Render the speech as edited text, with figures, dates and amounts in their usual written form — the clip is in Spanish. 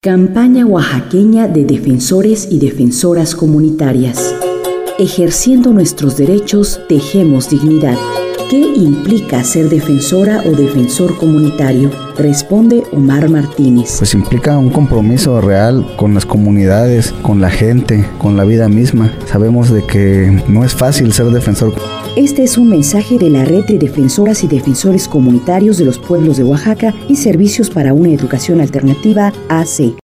Campaña oaxaqueña de defensores y defensoras comunitarias. Ejerciendo nuestros derechos, tejemos dignidad. ¿Qué implica ser defensora o defensor comunitario? Responde Omar Martínez. Pues implica un compromiso real con las comunidades, con la gente, con la vida misma. Sabemos de que no es fácil ser defensor. Este es un mensaje de la Red de Defensoras y Defensores Comunitarios de los Pueblos de Oaxaca y Servicios para una Educación Alternativa, AC.